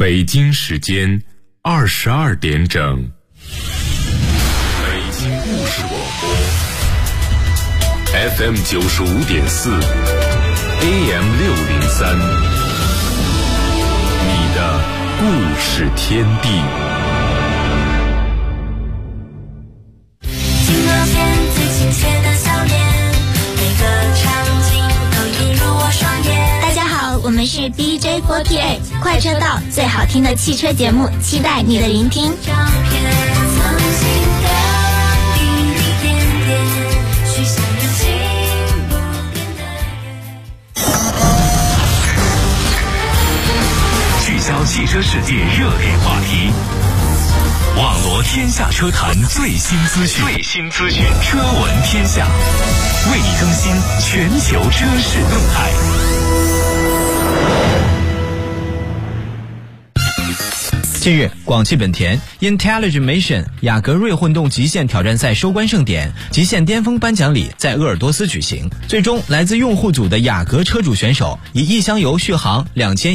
北京时间22点整。北京故事广播 FM 95.4 AM 603，你的故事天地。 金额线最亲切的笑脸，每个场景都映入我双眼。 大家好，我们是 DJ48 快车道，最好听的汽车节目，期待你的聆听。 照片曾经的滴滴点点，许下的心不变的人。聚焦汽车世界热点话题，网罗天下车坛最新资讯，车闻天下，为你更新全球车市动态。 近日，广汽本田 Intelligent 雅阁锐混动极限挑战赛收官盛典极限巅峰颁奖礼在鄂尔多斯举行，最终来自用户组的雅阁车主选手以一箱油续航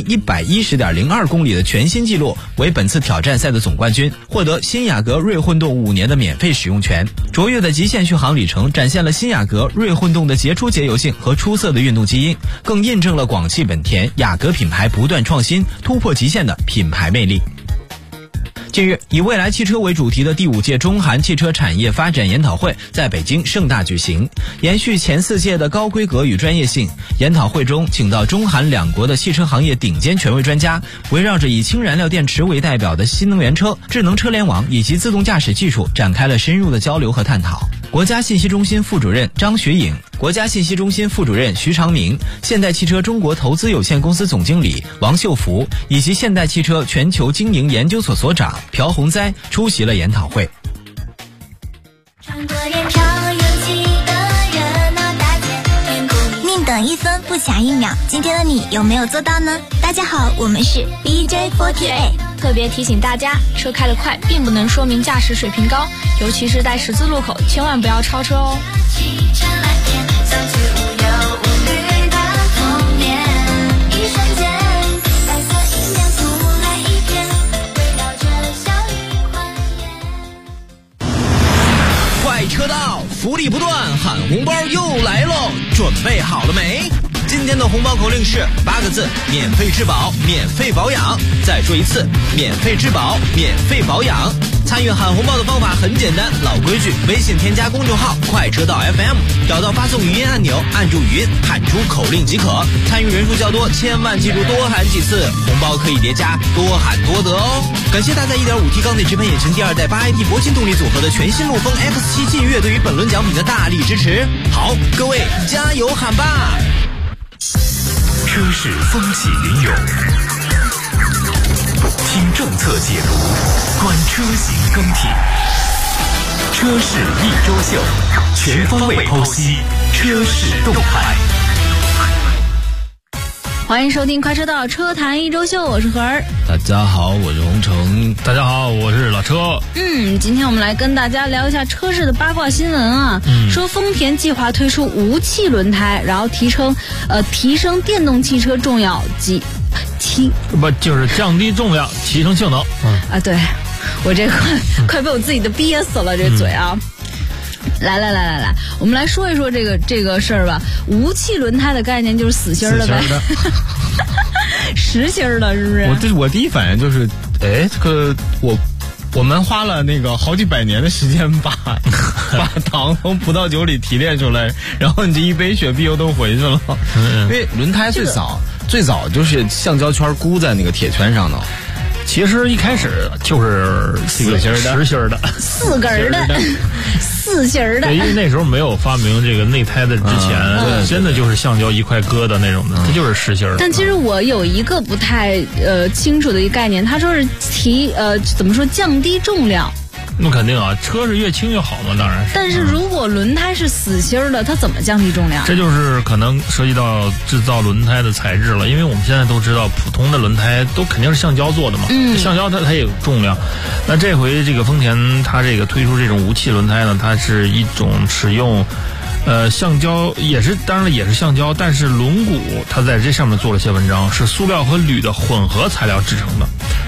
2110.02公里的全新纪录为本次挑战赛的总冠军，获得新雅阁锐混动5年的免费使用权。卓越的极限续航里程展现了新雅阁锐混动的杰出节油性和出色的运动基因，更印证了广汽本田雅阁品牌不断创新突破极限的品牌魅力。近日，以未来汽车为主题的第5届中韩汽车产业发展研讨会在北京盛大举行，延续前4届的高规格与专业性。研讨会中，请到中韩两国的汽车行业顶尖权威专家，围绕着以氢燃料电池为代表的新能源车、智能车联网以及自动驾驶技术展开了深入的交流和探讨。国家信息中心副主任张学颖、国家信息中心副主任徐长明、现代汽车中国投资有限公司总经理王秀福以及现代汽车全球经营研究所所长朴洪哉出席了研讨会。 穿过人潮拥挤的热闹大街， 宁等1分不抢1秒，今天的你有没有做到呢？大家好，我们是 DJ48。 特别提醒大家，车开得快并不能说明驾驶水平高，尤其是在十字路口，千万不要超车哦。 汽车蓝天，相聚无忧无虑的童年，一瞬间，白色迎面扑来一片，围绕着笑语欢颜。 快车道，福利不断，喊红包又来喽！准备好了没？今天的红包口令是8个字：免费质保，免费保养。再说一次，免费质保，免费保养。参与喊红包的方法很简单，老规矩，微信添加公众号快车道 FM， 找到发送语音按钮，按住语音喊出口令即可。参与人数较多，千万记住多喊几次，红包可以叠加，多喊多得哦。感谢搭载 1.5T 缸内直喷引擎第2代8AT 铂金动力组合的全新陆风 X7 劲越对于本轮奖品的大力支持。好，各位加油喊吧！ 车市风起云涌，听政策解读，观车型更替，车市一周秀，全方位剖析车市动态。 欢迎收听快车道车坛一周秀，我是何儿。 大家好，我是洪城。 大家好，我是老车。 今天我们来跟大家聊一下车市的八卦新闻啊。说丰田计划推出无气轮胎，然后提升电动汽车重要就是降低重量，提升性能。 对，我这快被我自己的憋死了这嘴啊。来，我们来说一说这个事儿吧。无气轮胎的概念就是死心了呗，实心的，是不是？ 我第一反应就是，我们花了那个好几百年的时间把糖从葡萄酒里提炼出来，然后你这一杯雪碧又都回去了。 因为轮胎最早就是橡胶圈箍在那个铁圈上的。 其实一开始就是实心的 4根的4芯的。 对，因为那时候没有发明这个内胎的之前，真的就是橡胶一块疙瘩那种的，它就是实心的。 但其实我有一个不太清楚的一个概念，他说是降低重量。 那肯定啊，车是越轻越好嘛，当然是。 但是如果轮胎是死芯的，它怎么降低重量？ 这就是可能涉及到制造轮胎的材质了，因为我们现在都知道，普通的轮胎都肯定是橡胶做的嘛，橡胶它也有重量。那这回这个丰田它这个推出这种无气轮胎呢，它是一种使用橡胶当然也是橡胶，但是轮毂它在这上面做了些文章，是塑料和铝的混合材料制成的。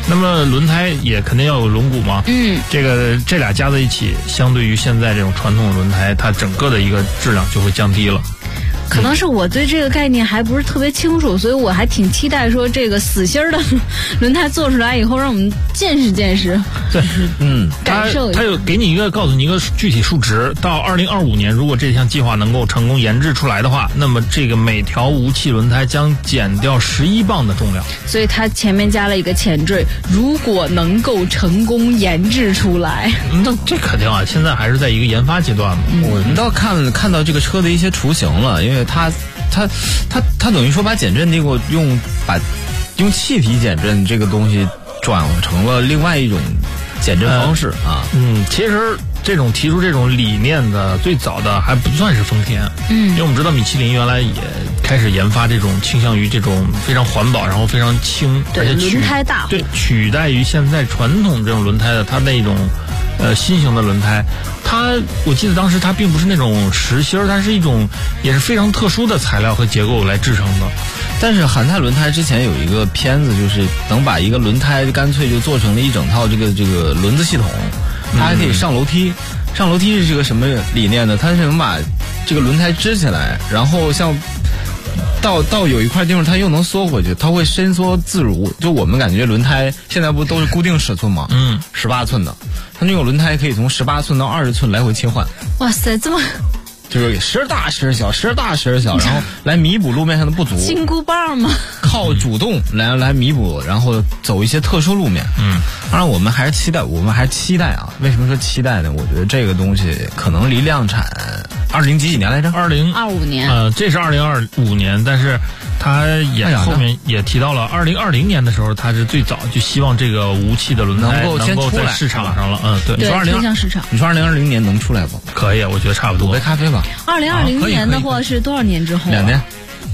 那么轮胎也肯定要有轮毂嘛。这俩加在一起，相对于现在这种传统的轮胎，它整个的一个质量就会降低了。 可能是我对这个概念还不是特别清楚，所以我还挺期待说这个死芯儿的轮胎做出来以后，让我们见识见识。 对， 感受一下。 它有给你告诉你一个具体数值，到2025年，如果这项计划能够成功研制出来的话，那么这个每条无气轮胎将减掉11磅的重量。 所以它前面加了一个前缀，如果能够成功研制出来， 那这肯定啊，现在还是在一个研发阶段嘛。 我们倒看到这个车的一些雏形了，因为它等于说把减震这个用气体减震这个东西转成了另外一种减震方式啊。 其实这种提出这种理念的最早的还不算是丰田，因为我们知道米其林原来也开始研发这种倾向于这种非常环保，然后非常轻，而且轮胎大， 对，取代于现在传统这种轮胎的它那种新型的轮胎。我记得当时它并不是那种实心儿，它是一种也是非常特殊的材料和结构来制成的。 但是韩泰轮胎之前有一个片子，就是能把一个轮胎干脆就做成了一整套这个轮子系统，它还可以上楼梯。上楼梯是这个什么理念呢？它是能把这个轮胎支起来，然后像到有一块地方它又能缩回去，它会伸缩自如。就我们感觉轮胎现在不都是固定尺寸吗？18寸的，它那种轮胎可以从18寸到20寸来回切换。 哇塞，这么就是时而大时而小，时而大时而小，然后来弥补路面上的不足。 金箍棒吗？ 靠主动来弥补，然后走一些特殊路面。当然我们还是期待啊。为什么说期待呢？我觉得这个东西可能离量产20几年来着 ？2025年。 这是2025年，但是他也后面也提到了2020年的时候，他是最早就希望这个无气的轮胎能够在市场上了。对， 你说推向市场。 你说2020年能出来不？ 可以，我觉得差不多。 煮杯咖啡吧。 2020年的话是多少年之后 ？2年。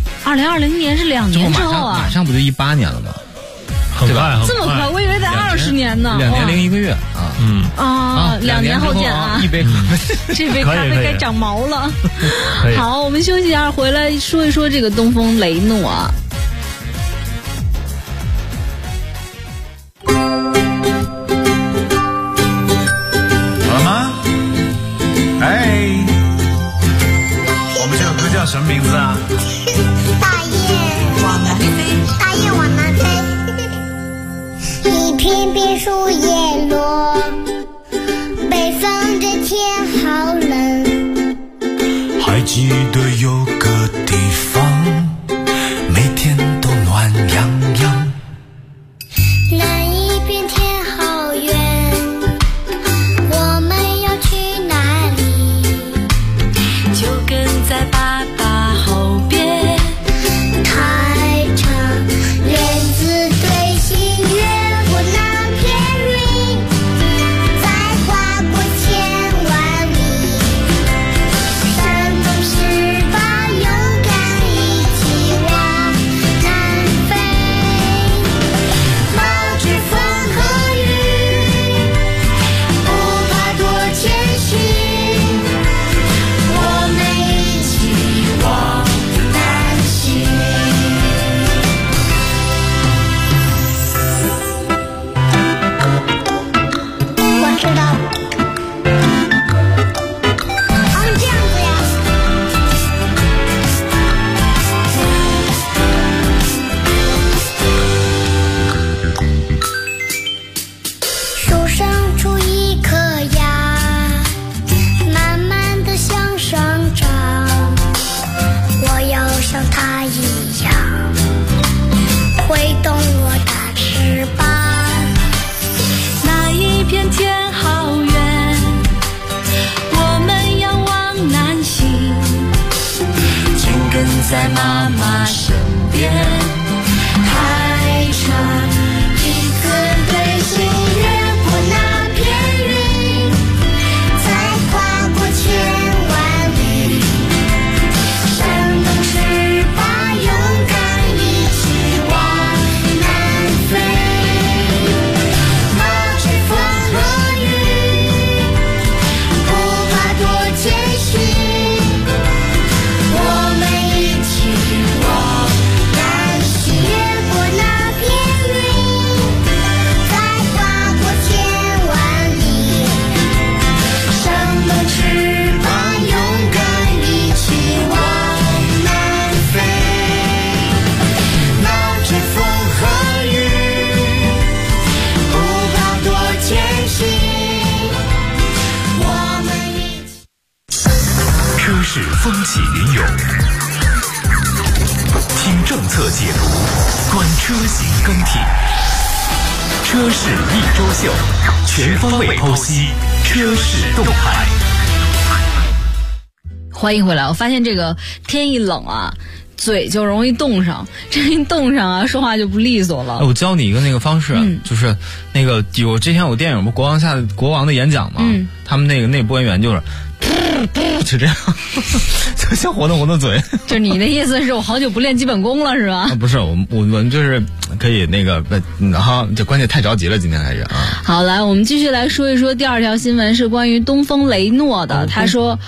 2020年是2年之后啊。 马上不就18年了吗？ 很快， 这么快，我以为得20年呢。 2年零1个月啊。 2年后见啊！ 一杯咖啡， 这杯咖啡该长毛了。好，我们休息一下，回来说一说这个东风雷诺啊。 好了吗？我们这首歌叫什么名字啊？ 大雁往南飞，大雁往南飞。一片片树叶落，北方的天好冷。 还记得有个地方，每天都暖洋洋。 那一片天好远，我们要去哪里？ 就跟在爸爸后边， 抬着帘子对星月过那片云，再划过千万里，扇动翅膀，勇敢一起往南飞，冒着风和雨，不怕多艰辛，我们一起往南行。我知道了。这样子呀。树上出一颗芽，慢慢地向上长。我要像它一样，挥动我的翅膀。 那一片天好远，我们要往南行，紧跟在妈妈身边， 抬着一颗对星月过那片云，再跨过千万里，扇动翅膀，勇敢一起往南飞，冒着风和雨，不怕多艰辛，我们一起往南行。 测解读，观车型更替。车市一周秀，全方位剖析车市动态。 欢迎回来。我发现这个天一冷啊，嘴就容易冻上，这一冻上啊，说话就不利索了。 我教你一个那个方式，就是那个之前有电影不国王的演讲嘛，他们那个播音员就是这样，就先活动嘴。 就你的意思是我好久不练基本功了是吧？ 不是，我们就是可以那个，然后这关键太着急了，今天还是啊。 好，来我们继续来说一说第二条新闻，是关于东风雷诺的。他说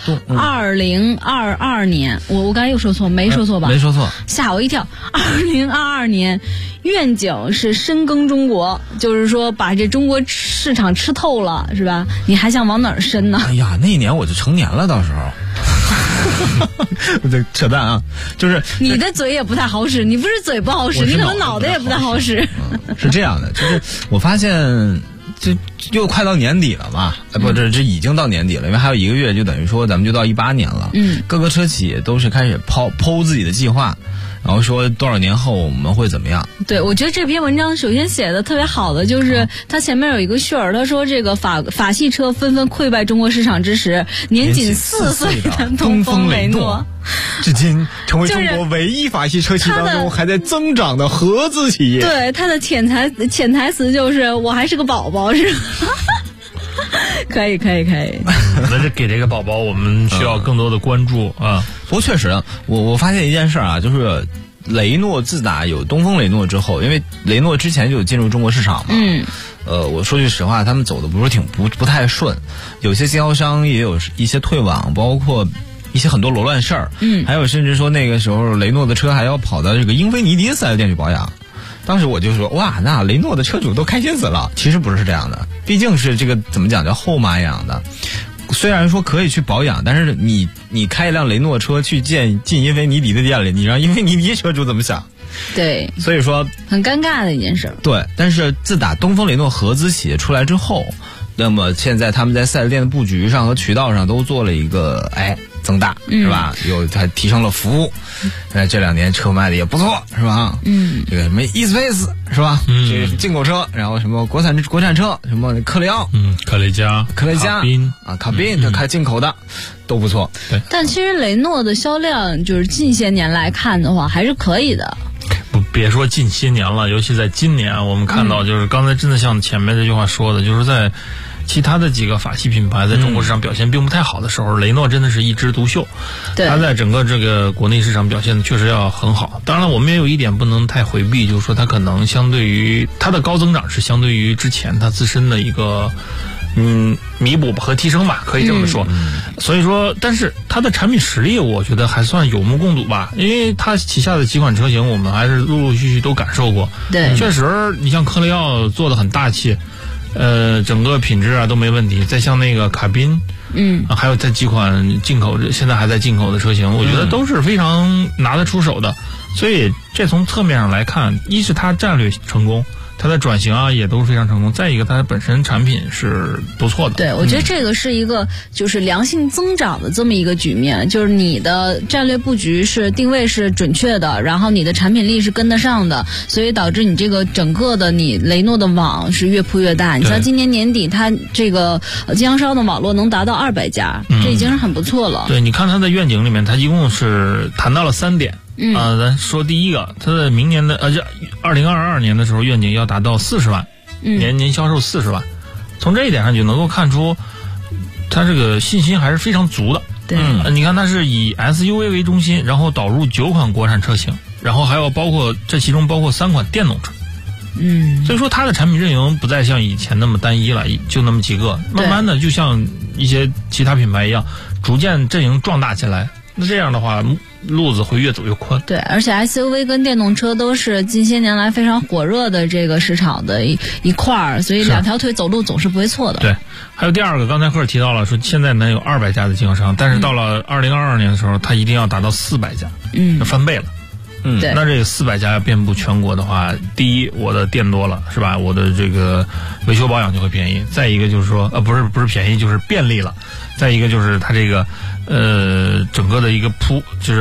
，2022年，我刚才又说错，没说错吧？ 没说错， 吓我一跳。2022年愿景是深耕中国，就是说把这中国市场吃透了，是吧？你还想往哪儿深呢？ 哎呀，那一年我就成年了，到时候。我这扯淡啊！就是你的嘴也不太好使，你不是嘴不好使，你可能脑袋也不太好使。 是这样的，就是我发现这又快到年底了嘛，这已经到年底了，因为还有1个月，就等于说咱们就到18年了。各个车企都是开始剖自己的计划。然后说多少年后我们会怎么样？对， 我觉得这篇文章首先写的特别好的就是它前面有一个序儿，他说这个法系车纷纷溃败中国市场之时，年仅4岁的东风雷诺， 至今成为中国唯一法系车企当中还在增长的合资企业。 对，它的潜台词就是我还是个宝宝，是吧？可以。 那这给这个宝宝，我们需要更多的关注啊。 不过确实，我发现一件事啊，就是雷诺自打有东风雷诺之后，因为雷诺之前就有进入中国市场嘛，我说句实话，他们走的不太顺，有些经销商也有一些退网，包括一些很多罗乱事儿，还有甚至说那个时候雷诺的车还要跑到这个英菲尼迪4S店去保养。当时我就说，哇，那雷诺的车主都开心死了。其实不是这样的，毕竟是这个怎么讲叫后妈养的。虽然说可以去保养，但是你开一辆雷诺车去进英菲尼迪的店里，你让英菲尼迪车主怎么想？ 对， 所以说很尴尬的一件事。 对，但是自打东风雷诺合资企业出来之后，那么现在他们在4S店的布局上和渠道上都做了一个增大，是吧？还提升了服务。这2年车卖的也不错，是吧？这个什么 eSpace 是吧？这是进口车，然后什么国产车，什么克雷奥， 克雷嘉、 卡宾，它开进口的都不错。对， 但其实雷诺的销量就是近些年来看的话还是可以的。 别说近些年了，尤其在今年，我们看到就是刚才真的像前面这句话说的，就是在其他的几个法系品牌在中国市场表现并不太好的时候，雷诺真的是一枝独秀。对，它在整个这个国内市场表现的确实要很好。当然了，我们也有一点不能太回避，就是说它可能相对于它的高增长是相对于之前它自身的一个弥补和提升吧，可以这么说。所以说，但是它的产品实力我觉得还算有目共睹吧，因为它旗下的几款车型我们还是陆陆续续都感受过。对，确实你像克雷奥做的很大气，整个品质啊都没问题。再像那个卡宾，还有这几款进口现在还在进口的车型，我觉得都是非常拿得出手的。所以这从侧面上来看，一是它战略成功，它的转型啊也都是非常成功，再一个它本身产品是不错的。 对，我觉得这个是一个就是良性增长的这么一个局面，就是你的战略布局是定位是准确的，然后你的产品力是跟得上的，所以导致你这个整个的你雷诺的网是越铺越大。你像今年年底它这个经销商的网络能达到200家，这已经是很不错了。 对，你看它的愿景里面，它一共是谈到了3点。咱说第一个，它的明年的2022年的时候愿景要达到40万，年销售40万。从这一点上就能够看出，它这个信心还是非常足的。 对， 你看它是以 SUV 为中心，然后导入9款国产车型，然后还有这其中包括3款电动车。所以说它的产品阵营不再像以前那么单一了，就那么几个，慢慢的就像一些其他品牌一样，逐渐阵营壮大起来。那这样的话，路子会越走越宽。 对，而且 SUV 跟电动车都是近些年来非常火热的这个市场的一块儿，所以2条腿走路总是不会错的。 对，还有第二个，刚才赫尔提到了说现在能有200家的经销商，但是到了2022年的时候，它一定要达到400家，就翻倍了。 对， 那这个400家要遍布全国的话，第一，我的店多了，是吧？我的这个维修保养就会便宜。再一个就是说，不是便宜，就是便利了。再一个就是它这个整个的一个就是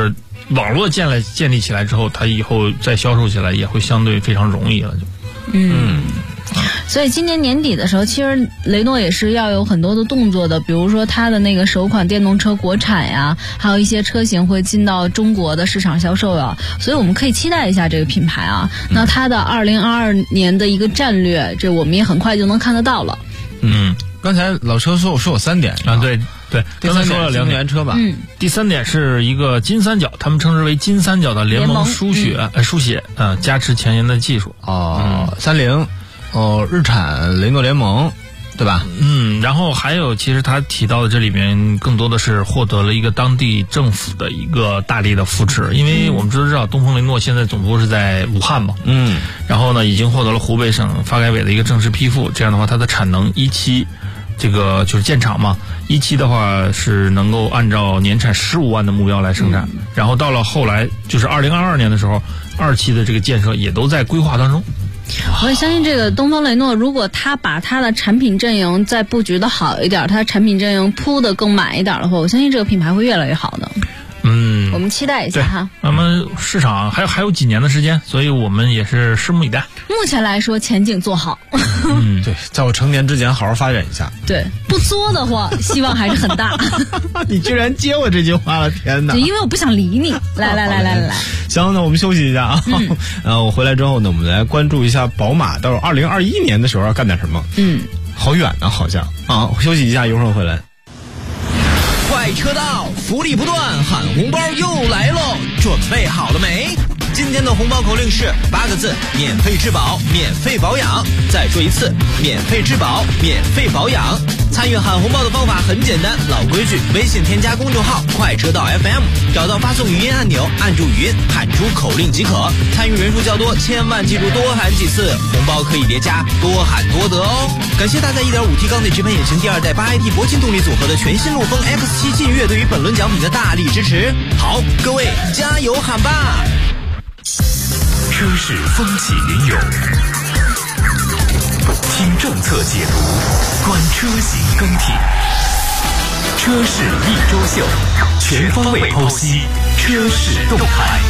网络建立起来之后，它以后再销售起来也会相对非常容易了。 所以今年年底的时候，其实雷诺也是要有很多的动作的，比如说它的那个首款电动车国产呀，还有一些车型会进到中国的市场销售啊，所以我们可以期待一下这个品牌啊。那它的2022年的一个战略，这我们也很快就能看得到了。 刚才老车说有3点啊，对，刚才说了2点， 新能源车吧。 第3点是一个金三角，他们称之为金三角的联盟书写加持前沿的技术。 30。日产雷诺联盟，对吧？ 然后还有，其实他提到的这里面更多的是获得了一个当地政府的一个大力的扶持，因为我们知道东风雷诺现在总部是在武汉嘛，然后呢已经获得了湖北省发改委的一个正式批复，这样的话它的产能一期这个就是建厂嘛，一期的话是能够按照年产15万的目标来生产，然后到了后来就是2022年的时候，2期的这个建设也都在规划当中。 我也相信这个东风雷诺，如果他把他的产品阵营再布局的好一点，他产品阵营铺的更满一点的话，我相信这个品牌会越来越好的。我们期待一下哈。 那么市场还有几年的时间，所以我们也是拭目以待。 目前来说，前景做好。 对，在我成年之前好好发展一下。 对，不作的话，希望还是很大。 你居然接我这句话了，天哪！ 因为我不想理你。来。 行，那我们休息一下啊。我回来之后呢，我们来关注一下宝马到2021年的时候要干点什么。好远呢，好像啊。休息一下，一会儿回来。 快车道，福利不断，喊红包又来喽！准备好了没？今天的红包口令是8个字：免费质保，免费保养。再说一次，免费质保，免费保养。参与喊红包的方法很简单，老规矩，微信添加公众号快车道 FM， 找到发送语音按钮，按住语音，喊出口令即可。参与人数较多，千万记住多喊几次，红包可以叠加，多喊多得哦。感谢搭载 1.5T 缸内直喷引擎第2代8AT 铂金动力组合的全新陆风 X7劲越对于本轮奖品的大力支持。好，各位加油喊吧！ 车市风起云涌，听政策解读，观车型更替，车市一周秀，全方位剖析车市动态。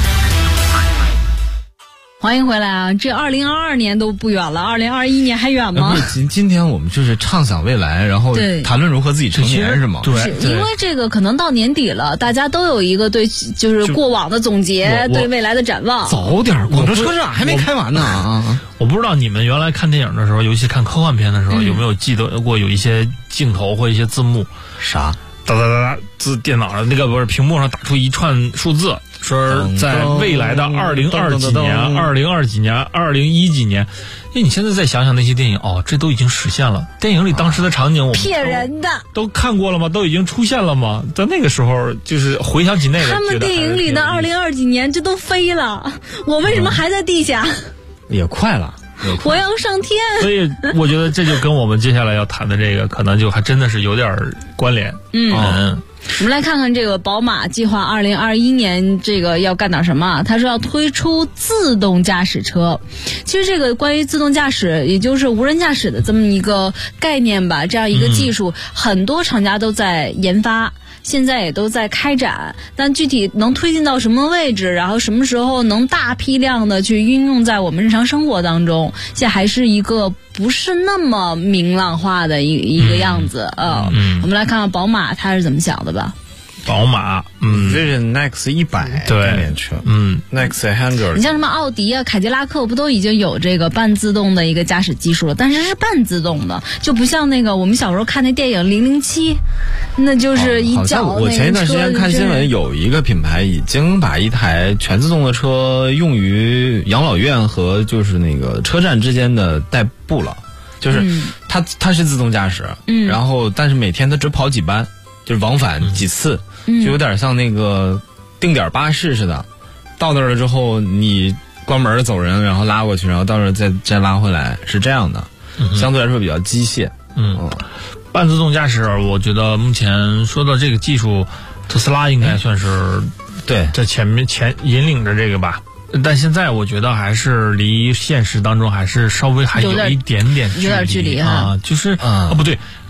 欢迎回来啊！这2022年都不远了，2021年还远吗？ 今天我们就是畅想未来，然后谈论如何自己成年，是吗？ 对，因为这个可能到年底了，大家都有一个对就是过往的总结，对未来的展望。 早点，广州车展还没开完呢啊！ 我不知道你们原来看电影的时候，尤其看科幻片的时候，有没有记得过有一些镜头或一些字幕？ 啥？ 哒哒哒哒，字脑上那个不是屏幕上打出一串数字。说在未来的2020几年、2020几年、2010几年，因为你现在再想想那些电影，这都已经实现了。电影里当时的场景，我们骗人的都看过了吗？都已经出现了吗？在那个时候，就是回想起那个， 他们电影里的2020几年，这都飞了，我为什么还在地下？ 也快了。 我要上天。 所以我觉得这就跟我们接下来要谈的这个，可能就还真的是有点关联。 我们来看看这个宝马计划2021年这个要干点什么。他说要推出自动驾驶车。其实这个关于自动驾驶，也就是无人驾驶的这么一个概念吧，这样一个技术，很多厂家都在研发。现在也都在开展，但具体能推进到什么位置，然后什么时候能大批量的去运用在我们日常生活当中，现在还是一个不是那么明朗化的一个样子。我们来看看宝马它是怎么想的吧。 宝马 Vision Next 100概念车，Next 100。 你像什么奥迪啊、凯迪拉克不都已经有这个半自动的一个驾驶技术了？但是是半自动的，就不像那个我们小时候看那电影007，那就是一脚。 我前一段时间看新闻，有一个品牌已经把一台全自动的车用于养老院和就是那个车站之间的代步了，就是它是自动驾驶，然后但是每天它只跑几班。就是往返几次，就有点像那个定点巴士似的，到那儿了之后你关门走人，然后拉过去，然后到那儿再拉回来，是这样的，相对来说比较机械。 半自动驾驶，我觉得目前说到这个技术，特斯拉应该算是对在前引领着这个吧。但现在我觉得还是离现实当中还是稍微还有一点点有点距离啊，就是不对。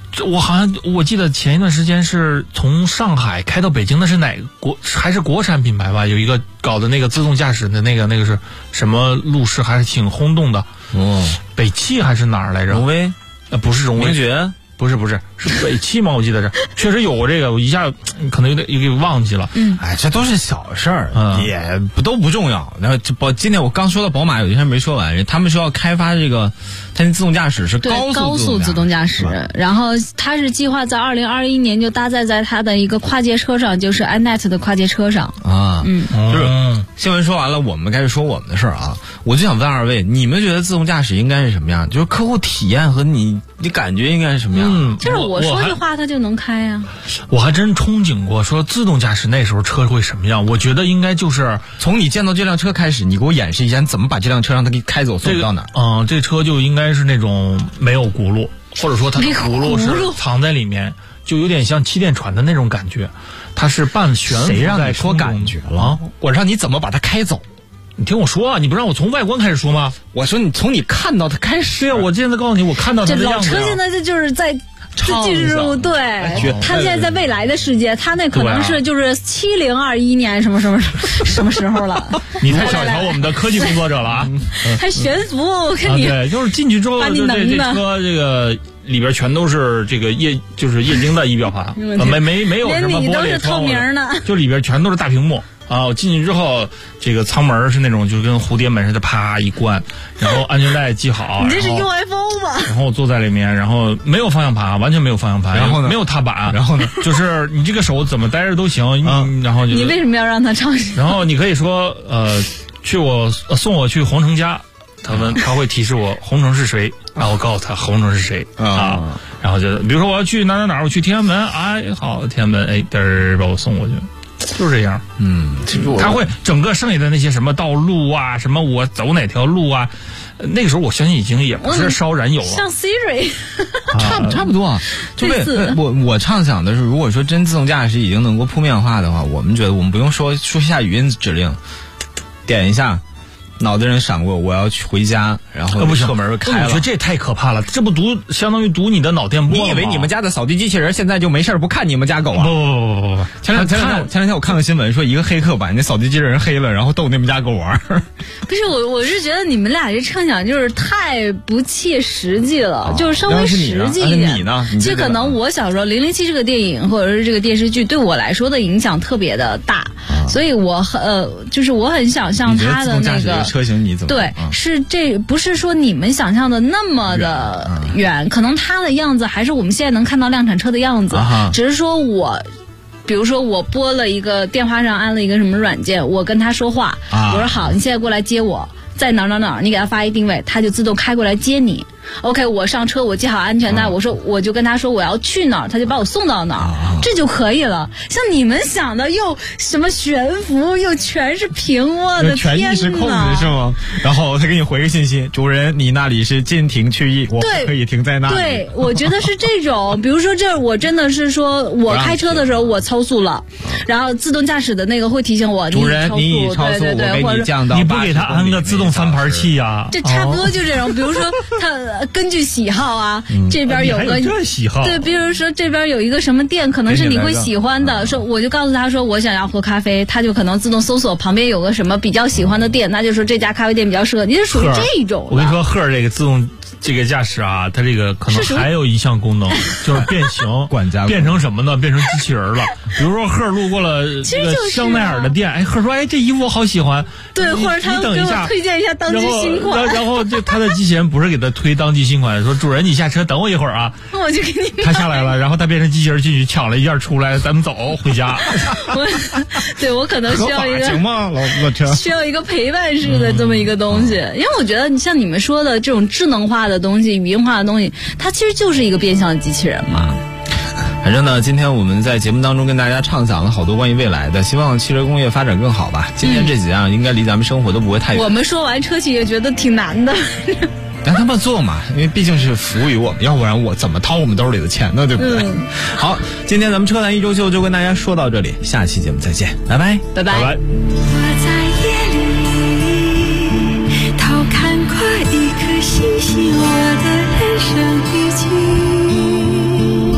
我记得前一段时间是从上海开到北京，那是哪个还是国产品牌吧？有一个搞的那个自动驾驶的那个是什么路试，还是挺轰动的。北汽还是哪儿来着？ 荣威？ 不是荣威。 名爵？ 不是，是北汽吗？我记得是，确实有过这个，我一下可能有点忘记了。 哎，这都是小事儿，也都不重要。然后今天我刚说到宝马，有一天没说完，他们说要开发这个，它那自动驾驶是高速自动驾驶，然后它是计划在2021年就搭载在它的一个跨界车上，就是 iNet 的跨界车上啊。就是新闻说完了，我们开始说我们的事儿啊。我就想问二位，你们觉得自动驾驶应该是什么样？就是客户体验和你感觉应该是什么样？ 就是我说句话它就能开啊。 我还真憧憬过说自动驾驶那时候车会什么样。我觉得应该就是从你见到这辆车开始，你给我演示一下你怎么把这辆车让它给开走，送到哪儿？这车就应该是那种没有轱辘，或者说它的轱辘是藏在里面，就有点像气垫船的那种感觉。它是半悬浮在空中。谁让你说感觉了？我让你怎么把它开走？ 你听我说啊，你不让我从外观开始说吗？ 我说你从你看到它开始。 对啊，我现在告诉你，我看到它的样子。 这老车现在就是在进入对，他现在在未来的世界，他那可能是就是7021年什么时候了。 你太小瞧我们的科技工作者了啊！ 还悬浮，我看你对，就是进去之后，就这车这个里边全都是这个液晶的仪表盘，没有什么玻璃， 连你都是透明的， 就里边全都是大屏幕。我进去之后，这个舱门是那种就跟蝴蝶门似的，啪一关，然后安全带系好。 你这是 UFO 吧？ 然后我坐在里面，然后没有方向盘，完全没有方向盘， 然后呢， 没有踏板， 然后呢， 就是你这个手怎么待着都行，然后你为什么要让他尝试？ 然后你可以说送我去红城家，他会提示我红城是谁，然后我告诉他红城是谁啊，然后就比如说我要去哪儿，我去天安门，哎，好，天安门，哎，嘚儿把我送过去。就是这样，他会整个剩下的那些什么道路啊，什么我走哪条路啊，那个时候我相信已经也不是烧燃油了， 像 Siri， 差不多啊。我畅想的是，如果说真自动驾驶已经能够铺面化的话，我们觉得我们不用说下语音指令，点一下。脑袋人闪过，我要去回家，然后车门开了。 我觉得这太可怕了，这不相当于读你的脑电波吗？ 你以为你们家的扫地机器人现在就没事不看你们家狗啊？ 不， 前两天我看个新闻，说一个黑客把那扫地机器人黑了，然后逗你们家狗玩。 不是我是觉得你们俩这畅想就是太不切实际了，就是稍微实际一点。 你呢？ 其实可能我小时候《007》这个电影或者是这个电视剧对我来说的影响特别的大，所以我就是我很想象它的那个。 车型你怎么对？是不是说你们想象的那么的远？可能它的样子还是我们现在能看到量产车的样子，只是说比如说我拨了一个电话上安了一个什么软件，我跟他说话，我说好，你现在过来接我，在哪儿，你给他发一定位，他就自动开过来接你。OK， 我上车，我系好安全带，我就跟他说我要去哪儿，他就把我送到哪儿，这就可以了。像你们想的又什么悬浮，又全是屏，我的天哪！ 全意识控制是吗？然后他给你回个信息，主人，你那里是禁停区域，我可以停在那里。 对，我觉得是这种，比如说我真的是说我开车的时候我超速了，然后自动驾驶的那个会提醒我， 主人你已超速， 对， 我给你降到80。 你不给他安个自动翻盘器呀？ 这差不多就这种，比如说他。根据喜好啊，这边有个这喜好， 对，比如说这边有一个什么店，可能是你会喜欢的，说我就告诉他说我想要喝咖啡，他就可能自动搜索旁边有个什么比较喜欢的店，那就说这家咖啡店比较适合你，是属于这种。 我跟你说，赫尔这个自动这个驾驶啊，它这个可能还有一项功能，就是变形， 管家变成什么呢？变成机器人了。比如说赫尔路过了这个香奈儿的店，哎，赫尔说，哎，这衣服我好喜欢。 对，或者他给我推荐一下当季新款。 然后就他的机器人不是给他推当季新款，说主人你下车等我一会儿啊。 我就给你。 他下来了，然后他变成机器人进去抢了一件出来，咱们走回家。 我可能需要一个行吗，老车需要一个陪伴式的这么一个东西，因为我觉得你像你们说的这种智能化的东西、语音化的东西，它其实就是一个变相的机器人嘛。 反正呢，今天我们在节目当中跟大家畅想了好多关于未来的，希望汽车工业发展更好吧。今天这几样应该离咱们生活都不会太远。 我们说完车企也觉得挺难的。 让他们做嘛，因为毕竟是服务于我们，要不然我怎么掏我们兜里的钱呢？对不对？好，今天咱们车坛一周秀就跟大家说到这里，下期节目再见，拜拜， 拜拜。 我在夜里偷看过一颗星星，我的人生已经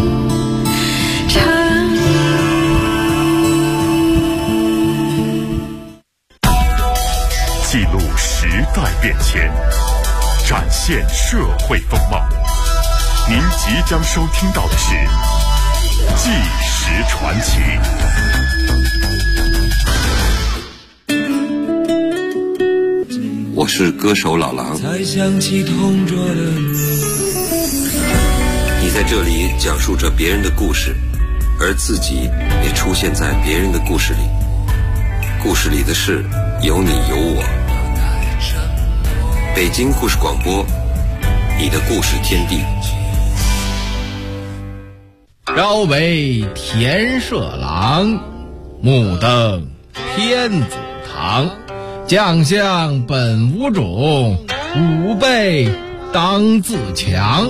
记录时代变迁，展现社会风貌。您即将收听到的是《纪实传奇》。 我是歌手老狼。 才想起同桌的你在这里讲述着别人的故事，而自己也出现在别人的故事里。故事里的事有你有我。北京故事广播，你的故事天地。 朝为田舍郎，暮登天子堂。将相本无种，吾辈当自强。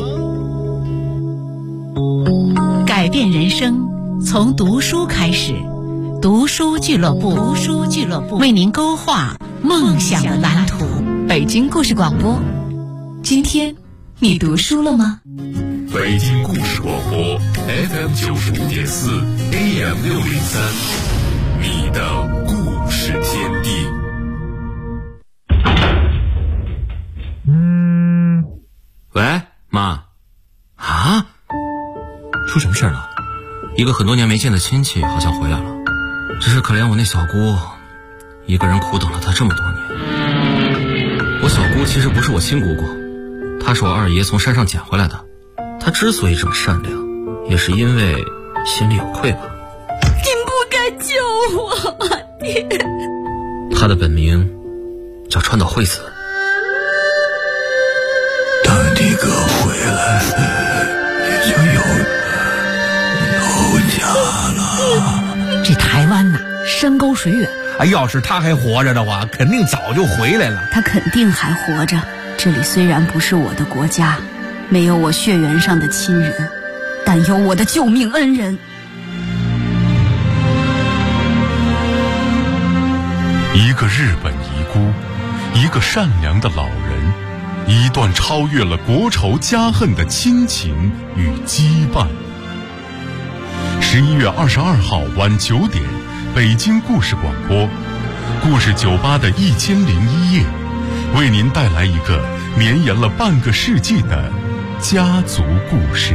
改变人生从读书开始，读书俱乐部为您勾画梦想的蓝图。 北京故事广播，今天你读书了吗？ 北京故事广播 FM 95.4 AM 603，你的故事天地。 喂，妈。啊？出什么事了？一个很多年没见的亲戚好像回来了，只是可怜我那小姑，一个人苦等了她这么多年。我小姑其实不是我亲姑姑，她是我二爷从山上捡回来的。她之所以这么善良，也是因为心里有愧吧。 您不该救我，爹。 她的本名叫川岛惠子。 当你哥回来，你就有家了。 这台湾呐，山高水远。 要是他还活着的话，肯定早就回来了。 他肯定还活着。这里虽然不是我的国家，没有我血缘上的亲人，但有我的救命恩人。 一个日本遗孤，一个善良的老人，一段超越了国仇家恨的亲情与羁绊。11月22号晚9点，北京故事广播，故事酒吧的1001夜，为您带来一个绵延了半个世纪的家族故事。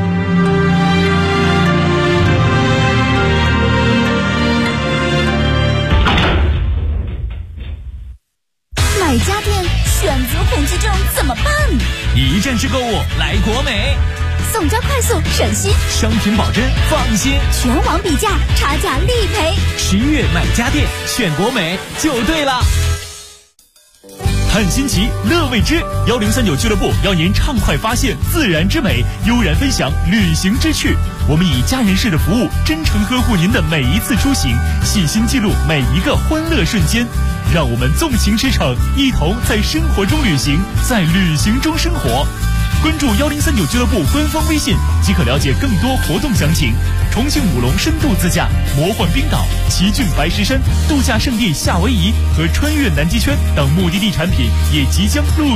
买家电选择恐惧症怎么办？ 一站式购物来国美， 送交快速省心， 商品保真放心， 全网比价，差价立赔。 11月买家电选国美就对了。探新奇，乐未知，1039俱乐部邀您畅快发现自然之美，悠然分享旅行之趣。我们以家人式的服务，真诚呵护您的每一次出行，细心记录每一个欢乐瞬间。让我们纵情驰骋，一同在生活中旅行，在旅行中生活。关注1039俱乐部官方微信，即可了解更多活动详情。重庆武隆深度自驾、魔幻冰岛、奇骏白石山、度假胜地夏威夷和穿越南极圈等目的地产品也即将陆